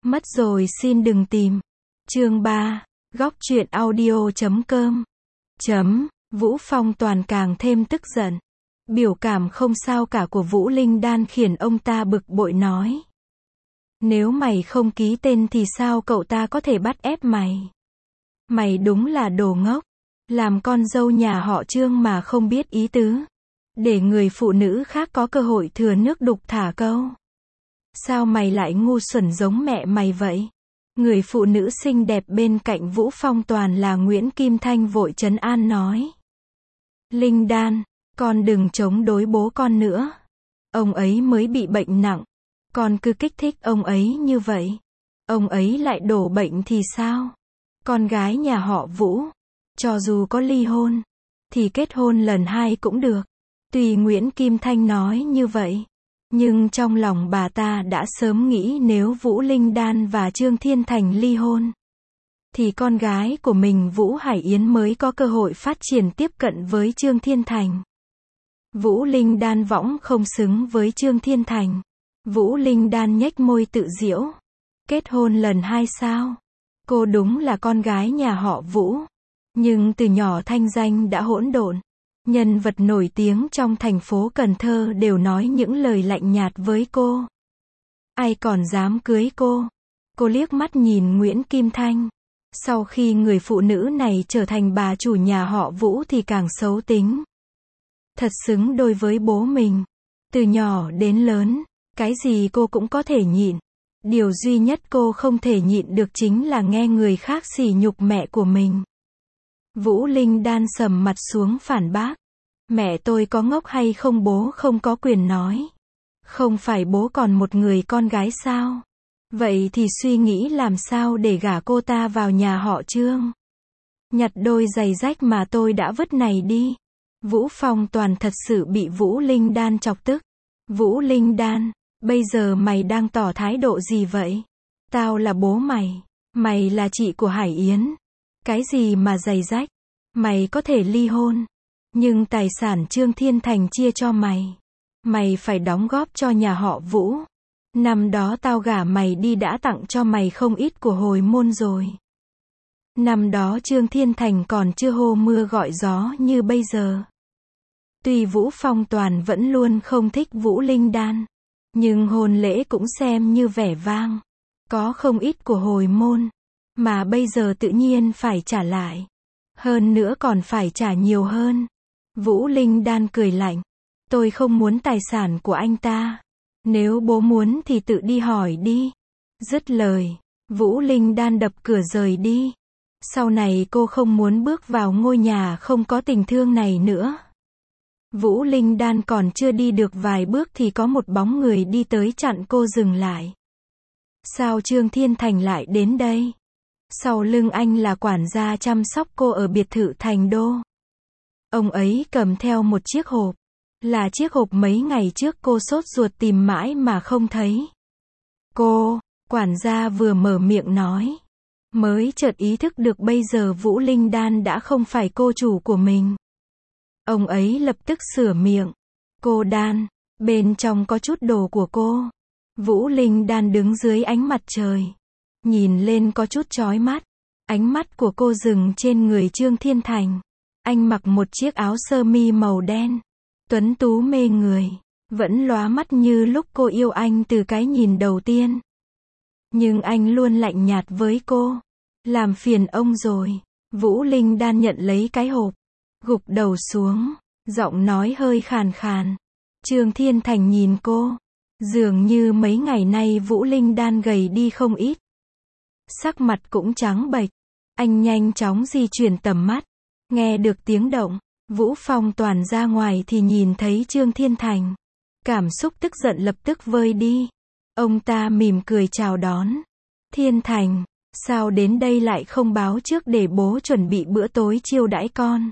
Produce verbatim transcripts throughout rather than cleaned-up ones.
Mất rồi xin đừng tìm. Chương ba. Góc truyện audio chấm com. Chấm. Vũ Phong Toàn càng thêm tức giận. Biểu cảm không sao cả của Vũ Linh Đan khiến ông ta bực bội nói. Nếu mày không ký tên thì sao cậu ta có thể bắt ép mày? Mày đúng là đồ ngốc. Làm con dâu nhà họ Trương mà không biết ý tứ. Để người phụ nữ khác có cơ hội thừa nước đục thả câu. Sao mày lại ngu xuẩn giống mẹ mày vậy? Người phụ nữ xinh đẹp bên cạnh Vũ Phong Toàn là Nguyễn Kim Thanh vội trấn an nói. Linh Đan, con đừng chống đối bố con nữa. Ông ấy mới bị bệnh nặng. Con cứ kích thích ông ấy như vậy. Ông ấy lại đổ bệnh thì sao? Con gái nhà họ Vũ, cho dù có ly hôn, thì kết hôn lần hai cũng được. Tuy Nguyễn Kim Thanh nói như vậy, nhưng trong lòng bà ta đã sớm nghĩ nếu Vũ Linh Đan và Trương Thiên Thành ly hôn, thì con gái của mình Vũ Hải Yến mới có cơ hội phát triển tiếp cận với Trương Thiên Thành. Vũ Linh Đan võng không xứng với Trương Thiên Thành. Vũ Linh Đan nhếch môi tự giễu. Kết hôn lần hai sao? Cô đúng là con gái nhà họ Vũ. Nhưng từ nhỏ thanh danh đã hỗn độn. Nhân vật nổi tiếng trong thành phố Cần Thơ đều nói những lời lạnh nhạt với cô. Ai còn dám cưới cô? Cô liếc mắt nhìn Nguyễn Kim Thanh. Sau khi người phụ nữ này trở thành bà chủ nhà họ Vũ thì càng xấu tính. Thật xứng đôi với bố mình. Từ nhỏ đến lớn, cái gì cô cũng có thể nhịn. Điều duy nhất cô không thể nhịn được chính là nghe người khác sỉ nhục mẹ của mình. Vũ Linh Đan sầm mặt xuống phản bác. Mẹ tôi có ngốc hay không bố không có quyền nói. Không phải bố còn một người con gái sao? Vậy thì suy nghĩ làm sao để gả cô ta vào nhà họ Trương. Nhặt đôi giày rách mà tôi đã vứt này đi. Vũ Phong Toàn thật sự bị Vũ Linh Đan chọc tức. Vũ Linh Đan, bây giờ mày đang tỏ thái độ gì vậy? Tao là bố mày. Mày là chị của Hải Yến. Cái gì mà giày rách? Mày có thể ly hôn. Nhưng tài sản Trương Thiên Thành chia cho mày. Mày phải đóng góp cho nhà họ Vũ. Năm đó tao gả mày đi đã tặng cho mày không ít của hồi môn rồi. Năm đó Trương Thiên Thành còn chưa hô mưa gọi gió như bây giờ. Tuy Vũ Phong Toàn vẫn luôn không thích Vũ Linh Đan, nhưng hôn lễ cũng xem như vẻ vang. Có không ít của hồi môn, mà bây giờ tự nhiên phải trả lại. Hơn nữa còn phải trả nhiều hơn. Vũ Linh Đan cười lạnh. Tôi không muốn tài sản của anh ta. Nếu bố muốn thì tự đi hỏi đi. Dứt lời, Vũ Linh Đan đập cửa rời đi. Sau này cô không muốn bước vào ngôi nhà không có tình thương này nữa. Vũ Linh Đan còn chưa đi được vài bước thì có một bóng người đi tới chặn cô dừng lại. Sao Trương Thiên Thành lại đến đây? Sau lưng anh là quản gia chăm sóc cô ở biệt thự Thành Đô. Ông ấy cầm theo một chiếc hộp. Là chiếc hộp mấy ngày trước cô sốt ruột tìm mãi mà không thấy. Cô, quản gia vừa mở miệng nói. Mới chợt ý thức được bây giờ Vũ Linh Đan đã không phải cô chủ của mình. Ông ấy lập tức sửa miệng. Cô Đan, bên trong có chút đồ của cô. Vũ Linh Đan đứng dưới ánh mặt trời. Nhìn lên có chút chói mắt. Ánh mắt của cô dừng trên người Trương Thiên Thành. Anh mặc một chiếc áo sơ mi màu đen. Tuấn tú mê người. Vẫn lóa mắt như lúc cô yêu anh từ cái nhìn đầu tiên. Nhưng anh luôn lạnh nhạt với cô. Làm phiền ông rồi. Vũ Linh Đan nhận lấy cái hộp. Gục đầu xuống. Giọng nói hơi khàn khàn. Trương Thiên Thành nhìn cô. Dường như mấy ngày nay Vũ Linh Đan gầy đi không ít. Sắc mặt cũng trắng bệch. Anh nhanh chóng di chuyển tầm mắt. Nghe được tiếng động. Vũ Phong Toàn ra ngoài thì nhìn thấy Trương Thiên Thành. Cảm xúc tức giận lập tức vơi đi. Ông ta mỉm cười chào đón. Thiên Thành, sao đến đây lại không báo trước để bố chuẩn bị bữa tối chiêu đãi con?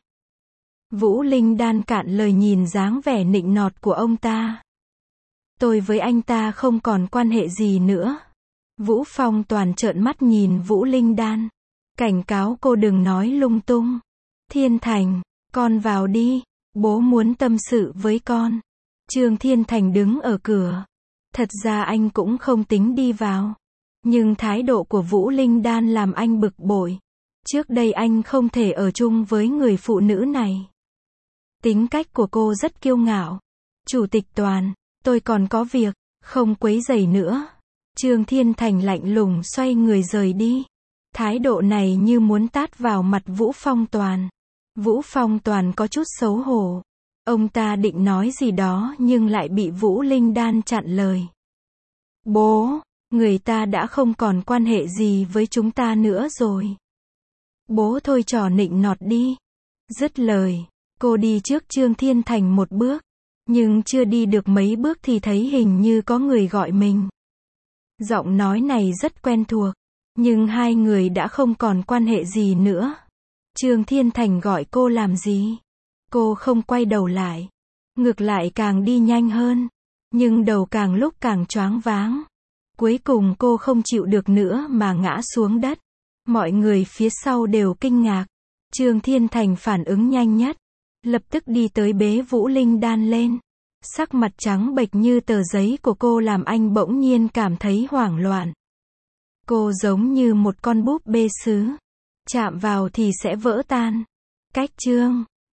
Vũ Linh Đan cạn lời nhìn dáng vẻ nịnh nọt của ông ta. Tôi với anh ta không còn quan hệ gì nữa. Vũ Phong Toàn trợn mắt nhìn Vũ Linh Đan. Cảnh cáo cô đừng nói lung tung. Thiên Thành, con vào đi. Bố muốn tâm sự với con. Trương Thiên Thành đứng ở cửa. Thật ra anh cũng không tính đi vào. Nhưng thái độ của Vũ Linh Đan làm anh bực bội. Trước đây anh không thể ở chung với người phụ nữ này. Tính cách của cô rất kiêu ngạo. Chủ tịch Toàn, tôi còn có việc, không quấy rầy nữa. Trương Thiên Thành lạnh lùng xoay người rời đi. Thái độ này như muốn tát vào mặt Vũ Phong Toàn. Vũ Phong Toàn có chút xấu hổ. Ông ta định nói gì đó nhưng lại bị Vũ Linh Đan chặn lời. Bố, người ta đã không còn quan hệ gì với chúng ta nữa rồi. Bố thôi trò nịnh nọt đi. Dứt lời, cô đi trước Trương Thiên Thành một bước. Nhưng chưa đi được mấy bước thì thấy hình như có người gọi mình. Giọng nói này rất quen thuộc. Nhưng hai người đã không còn quan hệ gì nữa. Trương Thiên Thành gọi cô làm gì? Cô không quay đầu lại. Ngược lại càng đi nhanh hơn. Nhưng đầu càng lúc càng choáng váng. Cuối cùng cô không chịu được nữa mà ngã xuống đất. Mọi người phía sau đều kinh ngạc. Trương Thiên Thành phản ứng nhanh nhất. Lập tức đi tới bế Vũ Linh Đan lên. Sắc mặt trắng bệch như tờ giấy của cô làm anh bỗng nhiên cảm thấy hoảng loạn. Cô giống như một con búp bê sứ. Chạm vào thì sẽ vỡ tan. Cách chương